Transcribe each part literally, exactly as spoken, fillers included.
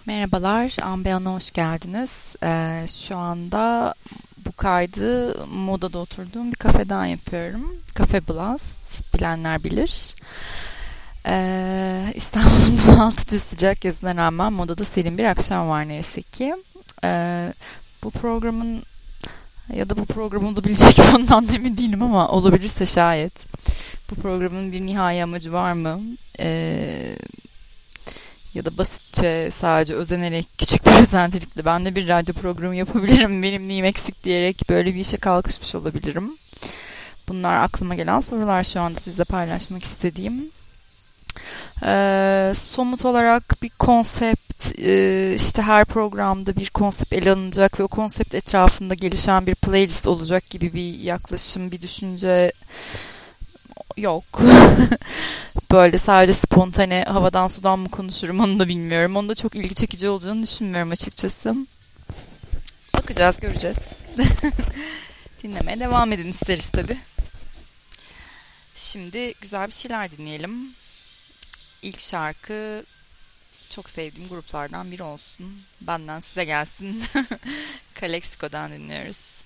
Merhabalar, Ambeyan'a hoş geldiniz. Ee, şu anda bu kaydı Moda'da oturduğum bir kafeden yapıyorum. Cafe Blast, bilenler bilir. Ee, İstanbul'un bunaltıcı sıcak yazına rağmen Moda'da serin bir akşam var neyse ki. Ee, bu programın ya da bu programın olabilecek ondan emin değilim ama olabilirse şayet. Bu programın bir nihai amacı var mı? Ee, Ya da basitçe sadece özenerek küçük bir özentilikle ben de bir radyo programı yapabilirim, benim neyim eksik diyerek böyle bir işe kalkışmış olabilirim. Bunlar aklıma gelen sorular şu anda sizle paylaşmak istediğim. Ee, somut olarak bir konsept, e, işte her programda bir konsept ele alınacak ve o konsept etrafında gelişen bir playlist olacak gibi bir yaklaşım, bir düşünce yok. Böyle sadece spontane havadan sudan mı konuşurum onu da bilmiyorum. Onu da çok ilgi çekici olacağını düşünmüyorum açıkçası. Bakacağız, göreceğiz. Dinlemeye devam edin isteriz tabii. Şimdi güzel bir şeyler dinleyelim. İlk şarkı çok sevdiğim gruplardan biri olsun. Benden size gelsin. Calexico'dan dinliyoruz.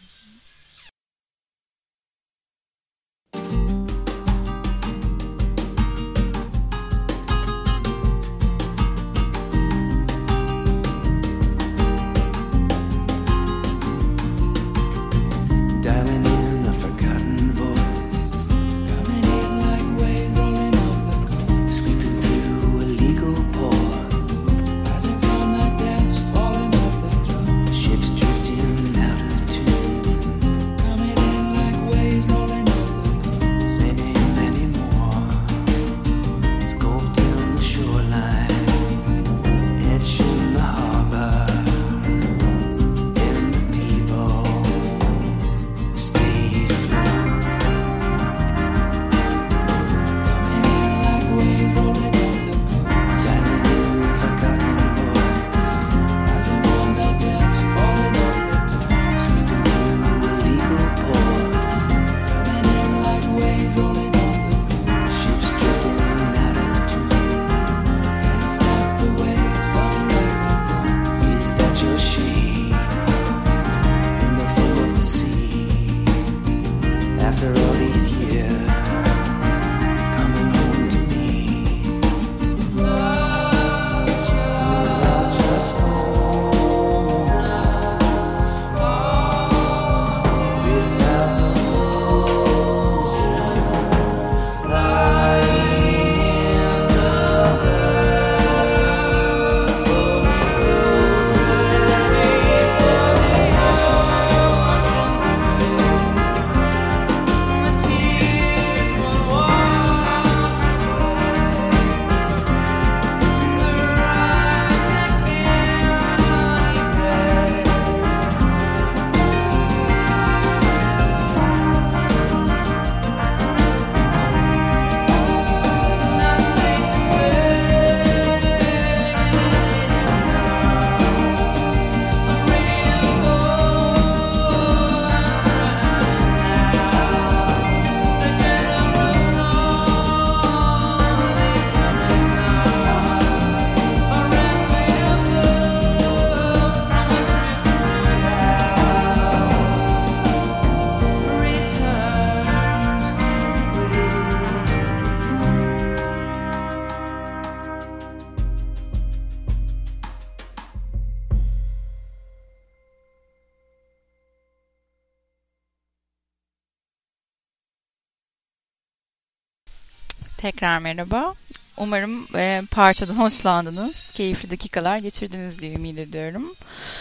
Tekrar merhaba. Umarım e, parçadan hoşlandınız. Keyifli dakikalar geçirdiniz diye ümit ediyorum.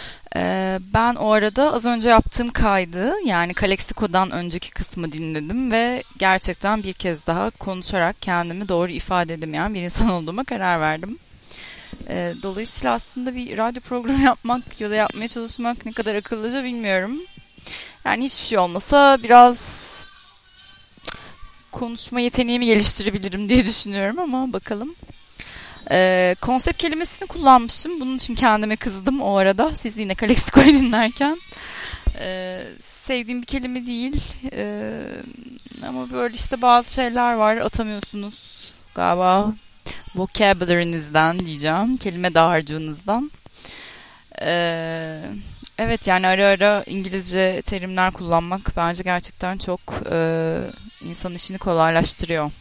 E, ben o arada az önce yaptığım kaydı, yani Calexico'dan önceki kısmı dinledim ve gerçekten bir kez daha konuşarak kendimi doğru ifade edemeyen bir insan olduğuma karar verdim. E, dolayısıyla aslında bir radyo programı yapmak ya da yapmaya çalışmak ne kadar akıllıca bilmiyorum. Yani hiçbir şey olmasa biraz konuşma yeteneğimi geliştirebilirim diye düşünüyorum ama bakalım. Ee, konsept kelimesini kullanmışım. Bunun için kendime kızdım o arada. Siz yine Calexico'yu dinlerken. Ee, sevdiğim bir kelime değil. Ee, ama böyle işte bazı şeyler var. Atamıyorsunuz galiba. Vocabulary'nizden diyeceğim. Kelime dağarcığınızdan. Ee, evet yani ara ara İngilizce terimler kullanmak bence gerçekten çok e, insan işini kolaylaştırıyor.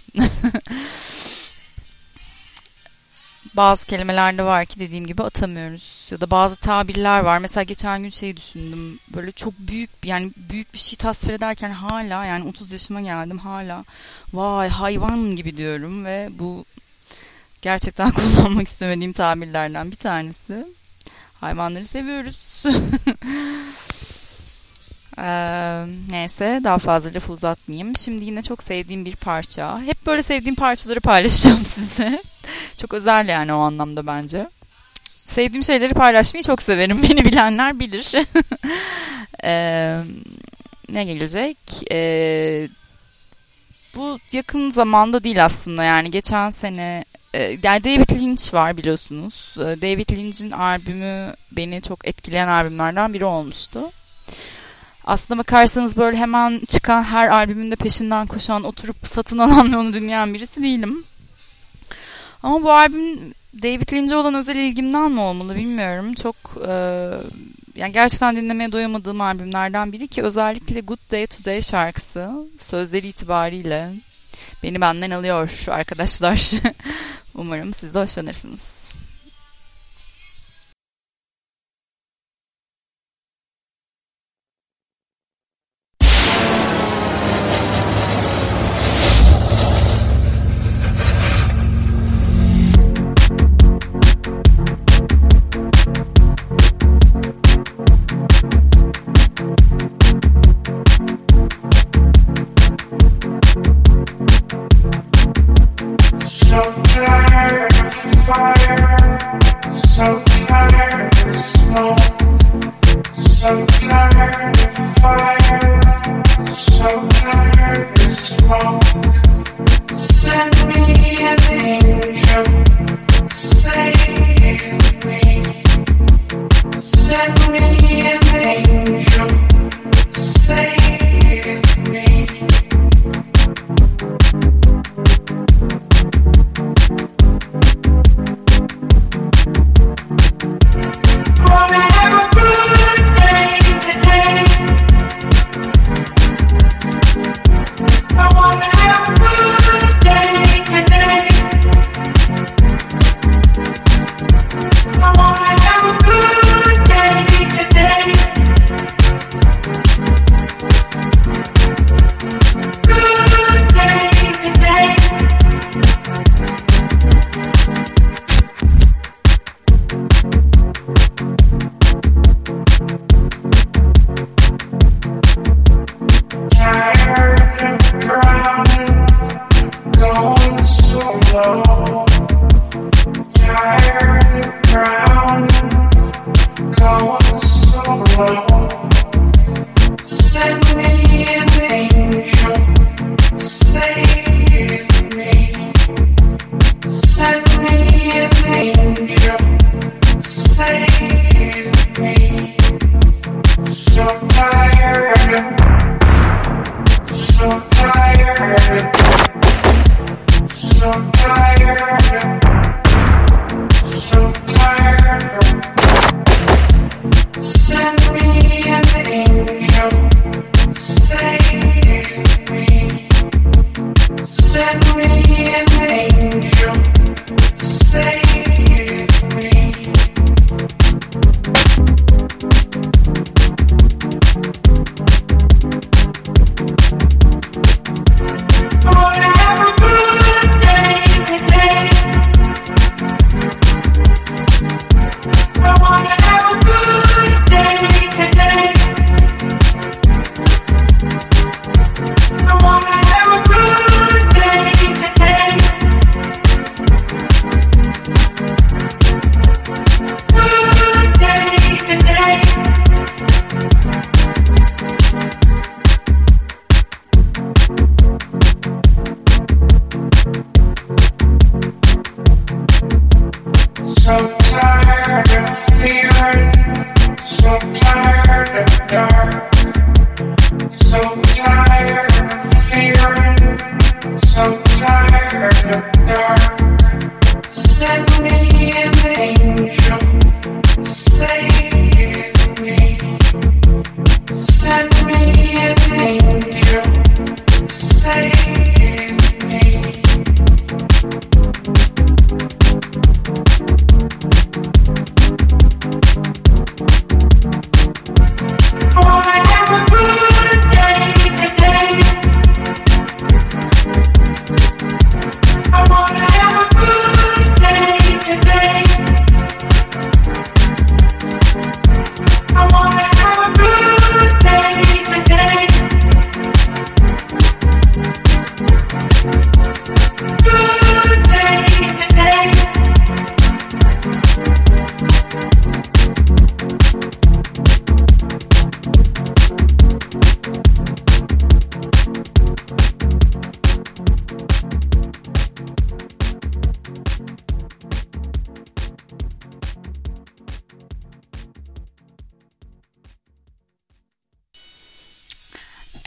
Bazı kelimelerde var ki dediğim gibi atamıyoruz. Ya da bazı tabirler var. Mesela geçen gün şey düşündüm. Böyle çok büyük yani büyük bir şey tasvir ederken hala yani otuz yaşıma geldim hala vay hayvan gibi diyorum ve bu gerçekten kullanmak istemediğim tabirlerden bir tanesi. Hayvanları seviyoruz. Ee, neyse daha fazla lafı uzatmayayım. Şimdi yine çok sevdiğim bir parça. Hep böyle sevdiğim parçaları paylaşacağım size. Çok özel yani o anlamda bence. Sevdiğim şeyleri paylaşmayı çok severim. Beni bilenler bilir. ee, ne gelecek? Ee, bu yakın zamanda değil aslında yani geçen sene e, yani David Lynch var biliyorsunuz. David Lynch'in albümü beni çok etkileyen albümlerden biri olmuştu. Aslına bakarsanız böyle hemen çıkan her albümünde peşinden koşan, oturup satın alan ve onu dinleyen birisi değilim. Ama bu albüm David Lynch'e olan özel ilgimden mi olmalı bilmiyorum. Çok e, yani gerçekten dinlemeye doyamadığım albümlerden biri ki özellikle Good Day Today şarkısı sözleri itibariyle beni benden alıyor arkadaşlar. Umarım siz de hoşlanırsınız.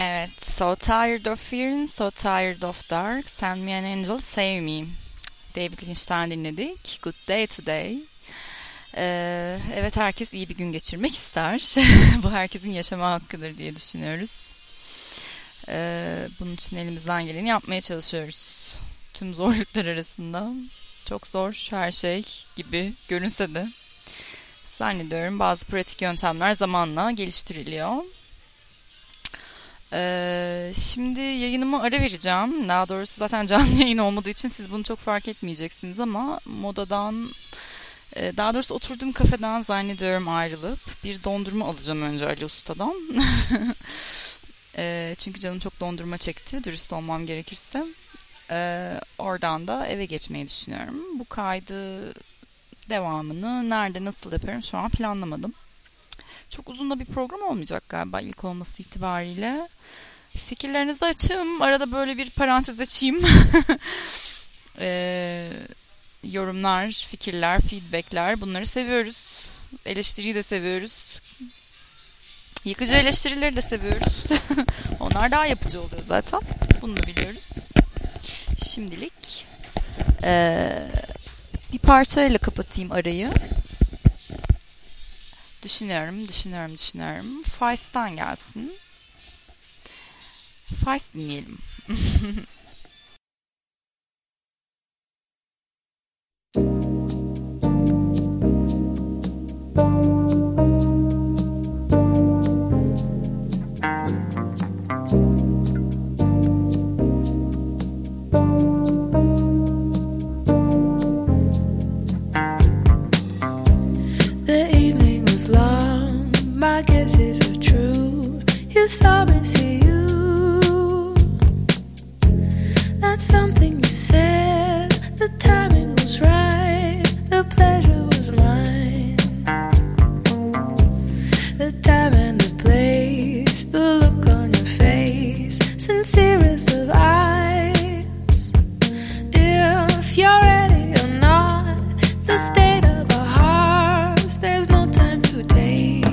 Evet, So Tired of Fearing, So Tired of Dark, Send Me an Angel, Save Me. David Lynch'ten dinledik. Good Day Today. Ee, evet, herkes iyi bir gün geçirmek ister. Bu herkesin yaşama hakkıdır diye düşünüyoruz. Ee, bunun için elimizden geleni yapmaya çalışıyoruz. Tüm zorluklar arasında. Çok zor her şey gibi görünse de zannediyorum bazı pratik yöntemler zamanla geliştiriliyor. Ee, şimdi yayınıma ara vereceğim. Daha doğrusu zaten canlı yayın olmadığı için siz bunu çok fark etmeyeceksiniz ama modadan, e, daha doğrusu oturduğum kafeden zannediyorum ayrılıp bir dondurma alacağım önce Ali Usta'dan. e, çünkü canım çok dondurma çekti, dürüst olmam gerekirse. E, oradan da eve geçmeyi düşünüyorum. Bu kaydı devamını nerede nasıl yaparım şu an planlamadım. Çok uzun da bir program olmayacak galiba ilk olması itibariyle. Fikirlerinizi açayım. Arada böyle bir parantez açayım. ee, yorumlar, fikirler, feedbackler, bunları seviyoruz. Eleştiriyi de seviyoruz. Yıkıcı eleştirileri de seviyoruz. Onlar daha yapıcı oluyor zaten. Bunu da biliyoruz. Şimdilik ee, bir parçayla kapatayım arayı. Düşünüyorum, düşünüyorum, düşünüyorum. Feist'ten gelsin. Feist dinleyelim. You saw me see you. That's something you said. The timing was right. The pleasure was mine. The time and the place. The look on your face. Sincerest of eyes. If you're ready or not. The state of our hearts. There's no time to take.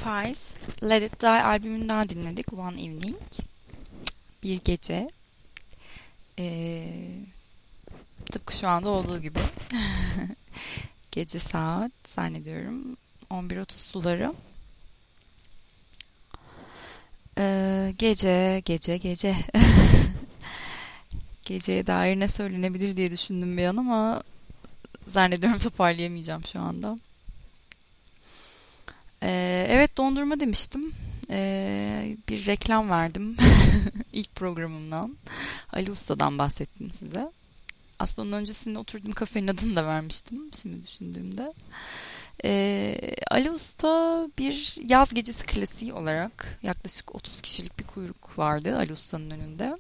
Files Let It Die albümünden dinledik. One Evening. Bir gece. Ee, tıpkı şu anda olduğu gibi. Gece saat zannediyorum on bir otuz suları. Ee, gece, gece, gece. Geceye dair ne söylenebilir diye düşündüm bir an ama zannediyorum toparlayamayacağım şu anda. Ee, evet, dondurma demiştim. Ee, bir reklam verdim ilk programımdan. Ali Usta'dan bahsettim size. Aslında onun öncesinde oturduğum kafenin adını da vermiştim şimdi düşündüğümde. Ee, Ali Usta bir yaz gecesi klasiği olarak yaklaşık otuz kişilik bir kuyruk vardı Ali Usta'nın önünde.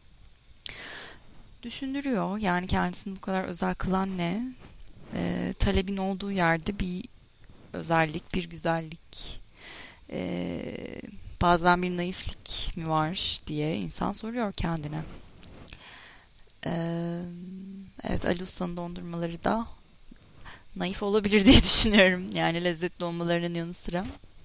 Düşündürüyor yani kendisini bu kadar özel kılan ne? Ee, talebin olduğu yerde bir özellik, bir güzellik, ee, bazen bir naiflik mi var diye insan soruyor kendine. Ee, evet, Ali Usta'nın dondurmaları da naif olabilir diye düşünüyorum. Yani lezzetli olmalarının yanı sıra.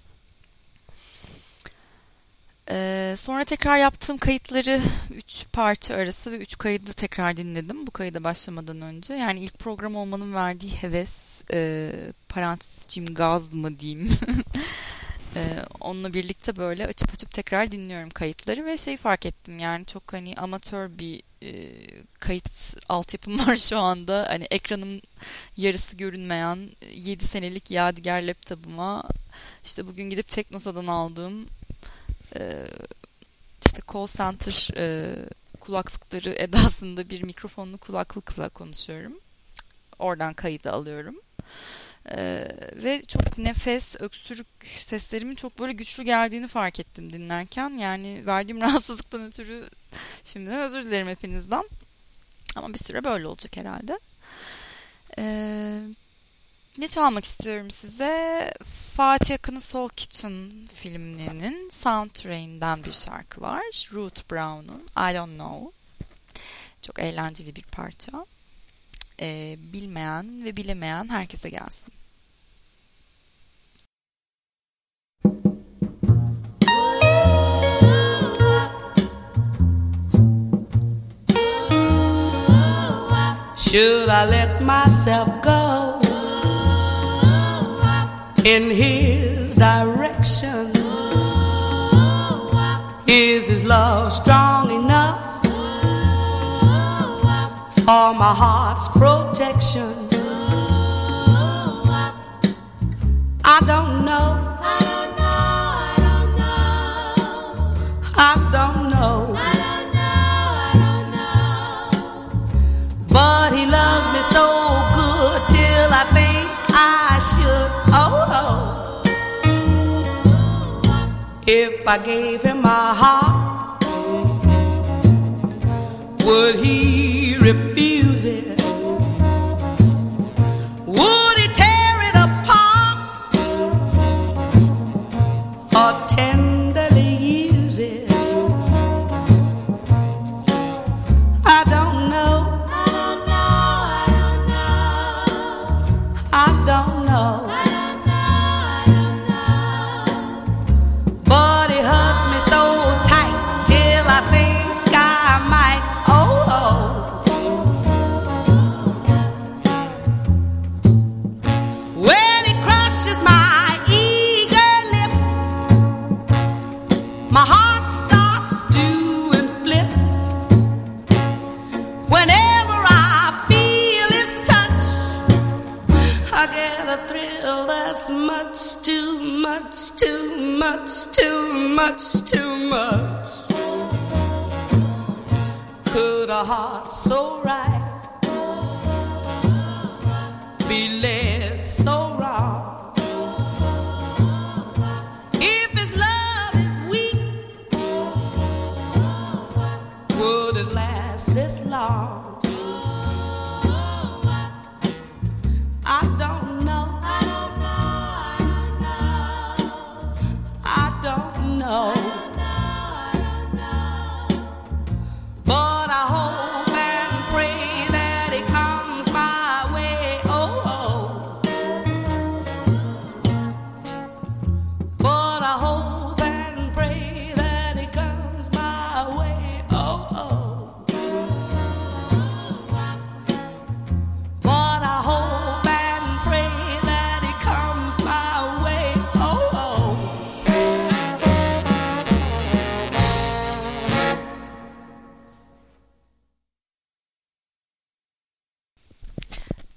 Ee, sonra tekrar yaptığım kayıtları üç parça arası ve üç kaydı tekrar dinledim. Bu kayıda başlamadan önce. Yani ilk program olmanın verdiği heves, e, parantezciğim gaz mı diyeyim. e, onunla birlikte böyle açıp açıp tekrar dinliyorum kayıtları ve şey fark ettim. Yani çok hani amatör bir e, kayıt altyapım var şu anda. Hani ekranım yarısı görünmeyen yedi senelik yadigar laptopuma işte bugün gidip Teknosa'dan aldığım e, işte call center e, kulaklıkları edasında bir mikrofonlu kulaklıkla konuşuyorum. Oradan kaydı alıyorum. Ee, ve çok nefes, öksürük seslerimin çok böyle güçlü geldiğini fark ettim dinlerken. Yani verdiğim rahatsızlıktan ötürü şimdiden özür dilerim hepinizden. Ama bir süre böyle olacak herhalde. Ee, ne çalmak istiyorum size? Fatih Akın'ın Soul Kitchen filminin Soundtrack'inden bir şarkı var. Ruth Brown'un I Don't Know. Çok eğlenceli bir parça. Ee, bilmeyen ve bilemeyen herkese gelsin. Should I let myself go in his direction? Is his love strong enough for my heart's protection? I don't know. I don't know. I don't know. I don't know. I don't know. I don't know. But he loves me so good till I think I should. Oh, oh. If I gave him my heart, would he refuse it? Would he tear it apart or tenderly use it? I don't know. I don't know. I don't know. I don't know. I don't know. I don't know. But he hugs me so tight till I think I might. Oh, oh. When he crushes my eager lips, my heart starts doing flips. Whenever I feel his touch, I get a thrill that's much too much, too much, too much, too much. Could a heart so right be led so wrong? If his love is weak, would it last this long? I don't know. I don't know. I don't know. I don't know. But I hope and pray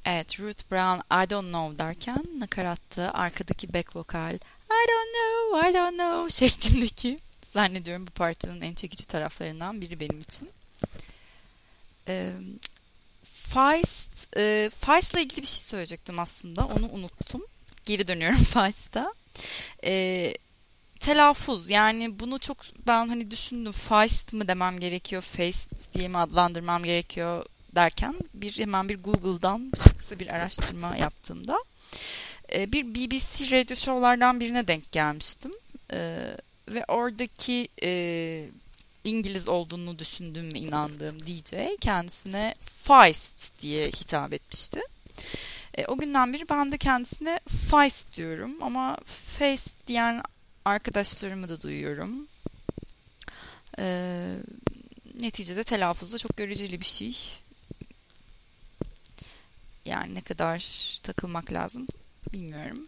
Evet, Ruth Brown I Don't Know derken nakaratta arkadaki back vokal I don't know, I don't know şeklindeki zannediyorum bu parçanın en çekici taraflarından biri benim için. Ee, Feist, e, Feist'la ilgili bir şey söyleyecektim aslında. Onu unuttum. Geri dönüyorum Feist'a. Ee, telaffuz, yani bunu çok ben hani düşündüm. Feist mı demem gerekiyor, Feist diye mi adlandırmam gerekiyor derken bir hemen bir Google'dan çok kısa bir araştırma yaptığımda e, bir B B C radyo şovlardan birine denk gelmiştim. E, ve oradaki e, İngiliz olduğunu düşündüğüm ve inandığım D J kendisine Feist diye hitap etmişti. E, o günden beri ben de kendisine Feist diyorum ama Feist diyen arkadaşlarımı da duyuyorum. E, neticede telaffuzda çok göreceli bir şey. Yani ne kadar takılmak lazım bilmiyorum.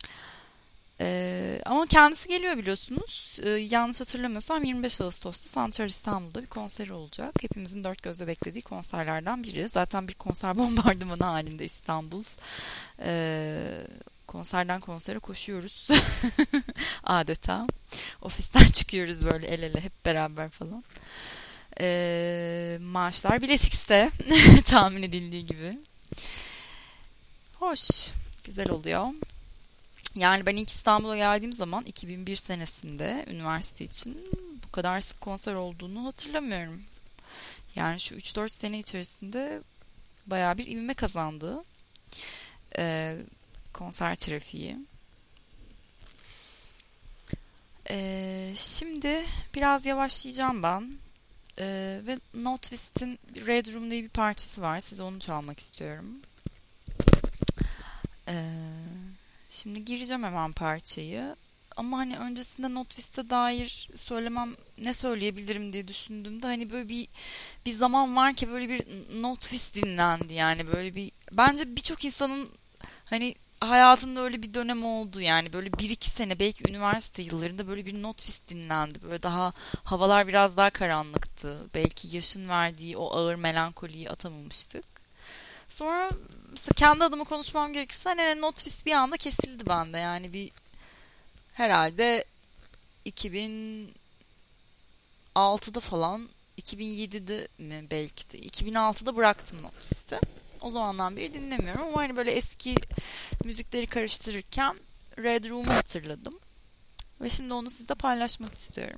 Ee, ama kendisi geliyor biliyorsunuz. Ee, yanlış hatırlamıyorsam yirmi beş Ağustos'ta Santer İstanbul'da bir konseri olacak. Hepimizin dört gözle beklediği konserlerden biri. Zaten bir konser bombardımanı halinde İstanbul. Ee, konserden konsere koşuyoruz. Adeta. Ofisten çıkıyoruz böyle el ele hep beraber falan. Ee, maaşlar Bilet X'te tahmin edildiği gibi. Hoş, güzel oluyor. Yani ben ilk İstanbul'a geldiğim zaman iki bin bir senesinde üniversite için bu kadar sık konser olduğunu hatırlamıyorum. Yani şu üç dört sene içerisinde bayağı bir ivme kazandı ee, konser trafiği. Ee, şimdi biraz yavaşlayacağım ben. Ee, ve Not Twist'in Red Room diye bir parçası var. Size onu çalmak istiyorum. Ee, şimdi gireceğim hemen parçayı. Ama hani öncesinde Not Twist'e dair söylemem, ne söyleyebilirim diye düşündüğümde hani böyle bir bir zaman var ki böyle bir Not Twist dinlendi, yani böyle bir, bence birçok insanın hani hayatında öyle bir dönem oldu, yani böyle bir iki sene belki üniversite yıllarında böyle bir Not Twist dinlendi. Böyle daha havalar biraz daha karanlıktı. Belki yaşın verdiği o ağır melankoliyi atamamıştık. Sonra mesela kendi adıma konuşmam gerekirse hani Not Twist bir anda kesildi bende. Yani bir herhalde iki bin altıda falan, iki bin yedide mi belki de iki bin altıda bıraktım Not Twist'i. O zamandan beri dinlemiyorum ama hani böyle eski müzikleri karıştırırken Red Room'u hatırladım. Ve şimdi onu sizle paylaşmak istiyorum.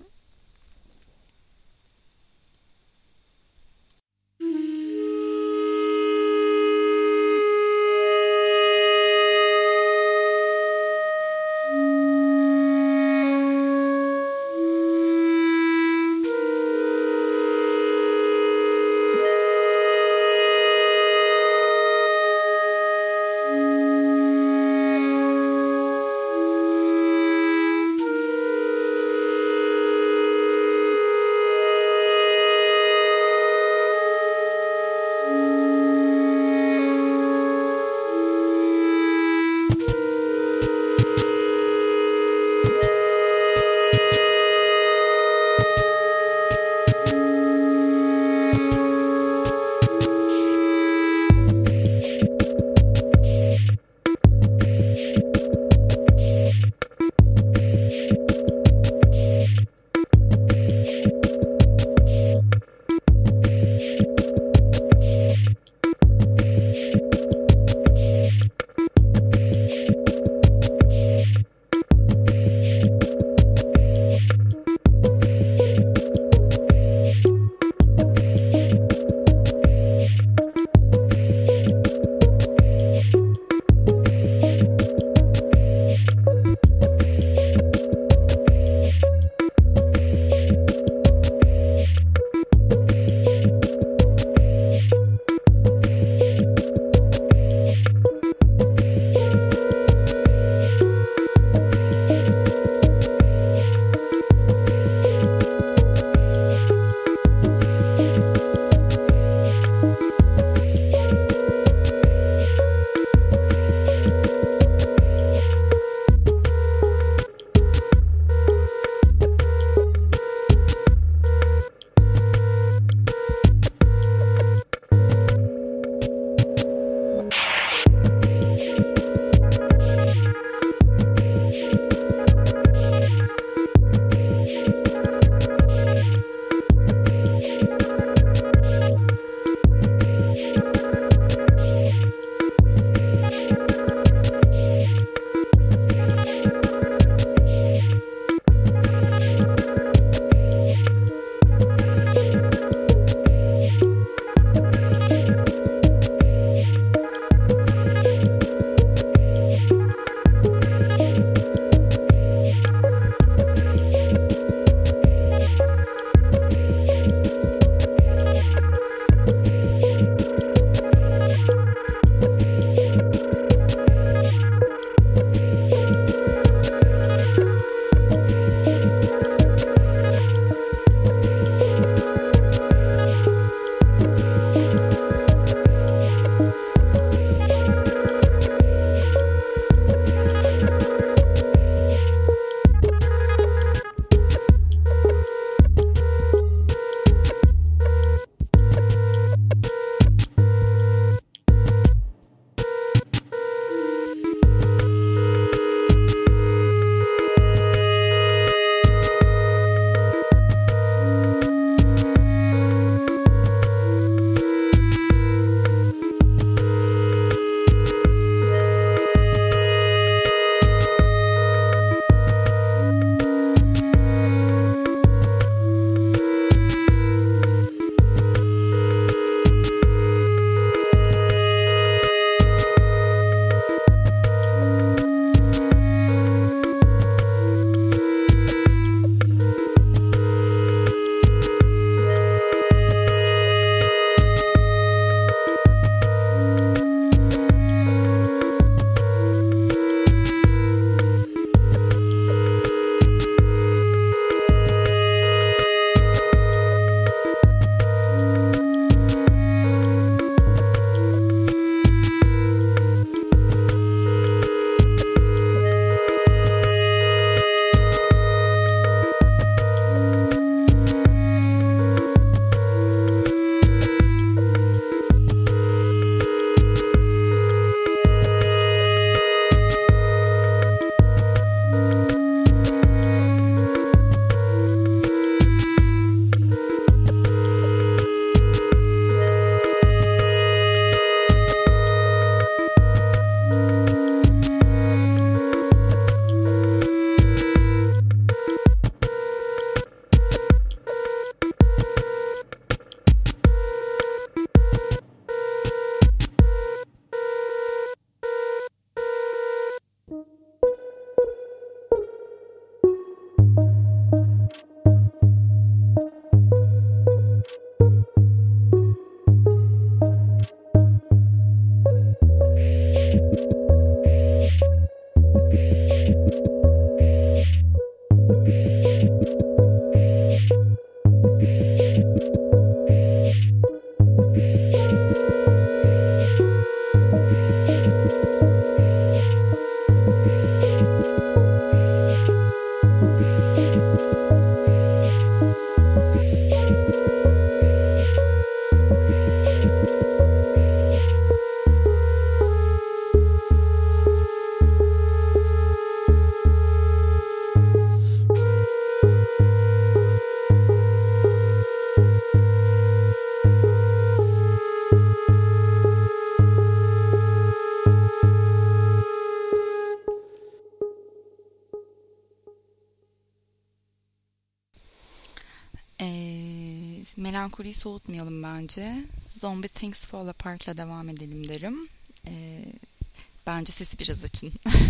Melankoliyi soğutmayalım bence. Zombie Things Fall Apart'la devam edelim derim. Ee, bence sesi biraz açın.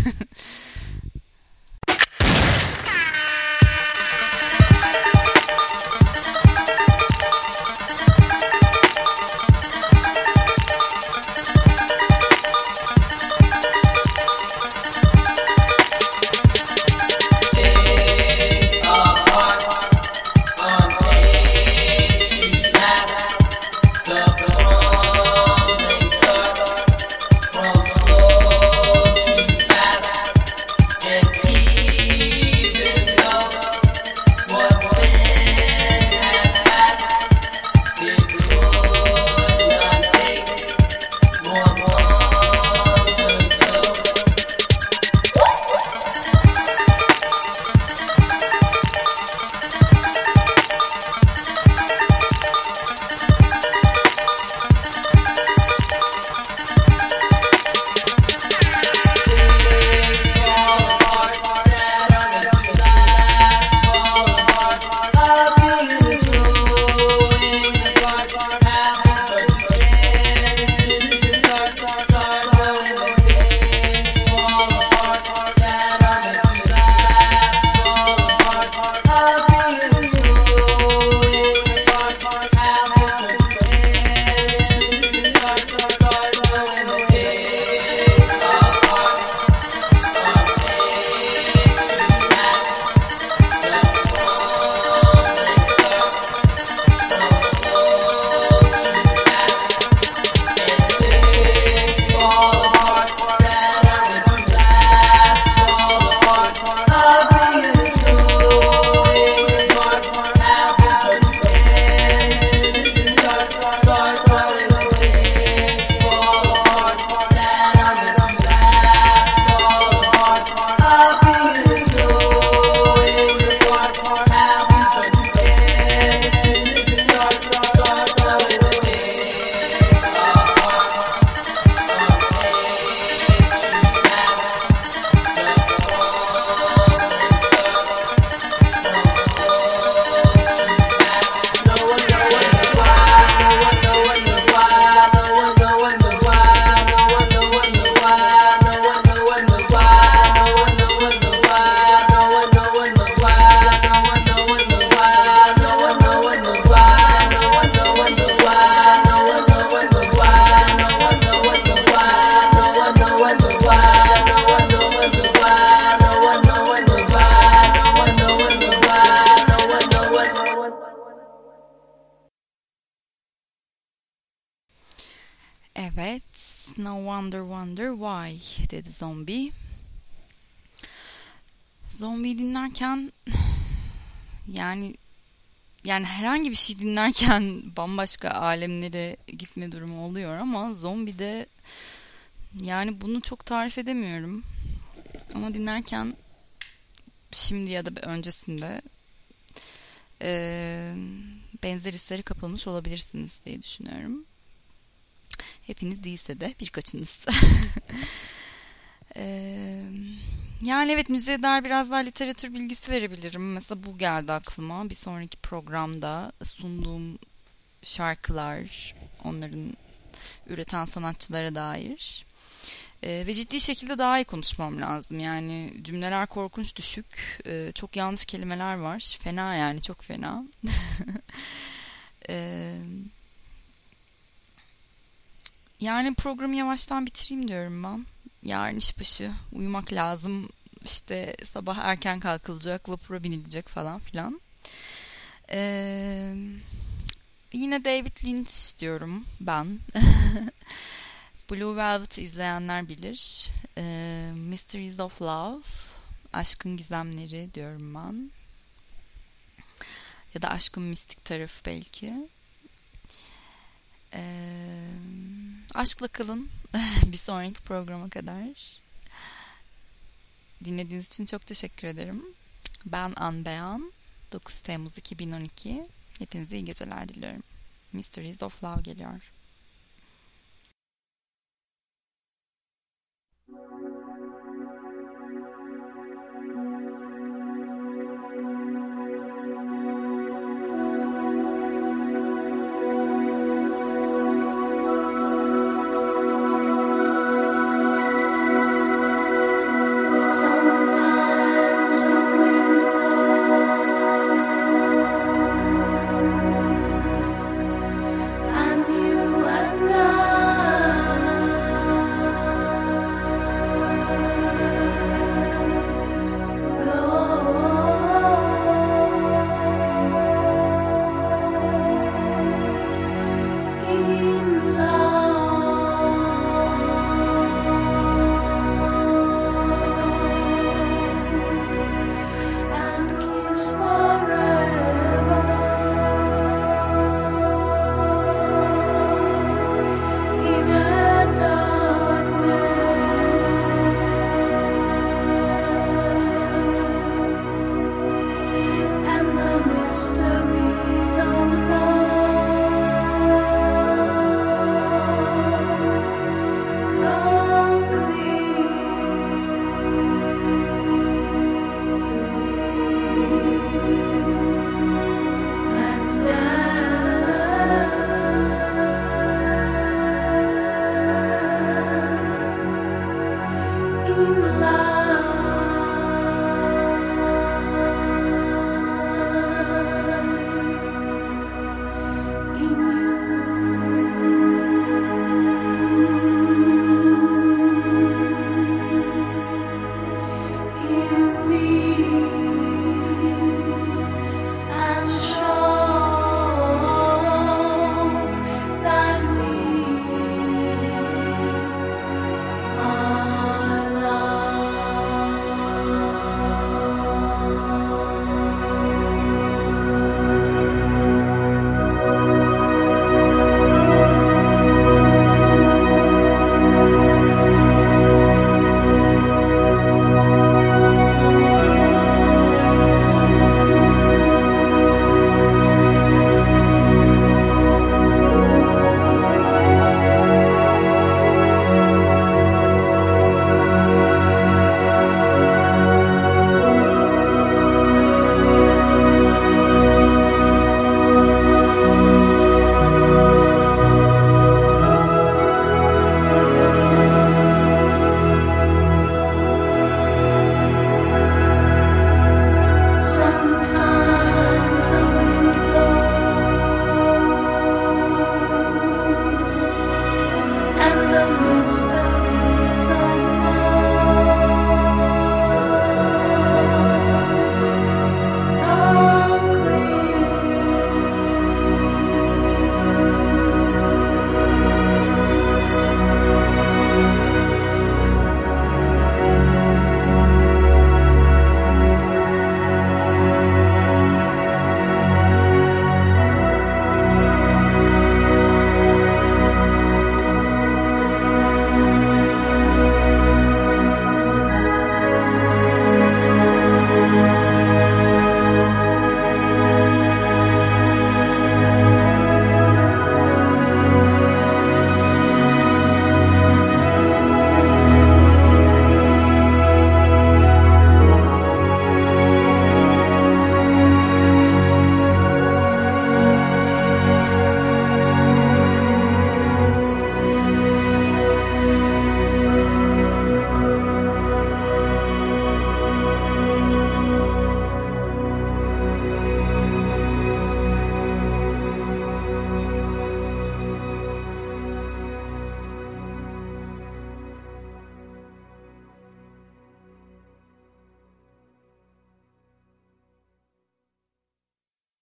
Evet, No Wonder Wonder Why dedi Zombie. Zombie dinlerken yani yani herhangi bir şey dinlerken bambaşka alemlere gitme durumu oluyor ama Zombie'de yani bunu çok tarif edemiyorum. Ama dinlerken şimdi ya da öncesinde e, benzer hisleri kapılmış olabilirsiniz diye düşünüyorum. Hepiniz değilse de birkaçınız. ee, yani evet, müziğe dair biraz daha literatür bilgisi verebilirim. Mesela bu geldi aklıma. Bir sonraki programda sunduğum şarkılar, onların üreten sanatçılara dair. Ee, ve ciddi şekilde daha iyi konuşmam lazım. Yani cümleler korkunç düşük. Ee, çok yanlış kelimeler var. Fena yani, çok fena. Eee... Yani programı yavaştan bitireyim diyorum ben. Yarın işbaşı, uyumak lazım. İşte sabah erken kalkılacak, vapura binilecek falan filan. Ee, yine David Lynch diyorum ben. Blue Velvet'ı izleyenler bilir. Ee, Mysteries of Love, Aşkın Gizemleri diyorum ben. Ya da Aşkın Mistik Tarafı belki. Ee, aşkla kalın bir sonraki programa kadar. Dinlediğiniz için çok teşekkür ederim. Ben An Beyan. dokuz Temmuz iki bin on iki. Hepinize iyi geceler diliyorum. Mysteries of Love geliyor.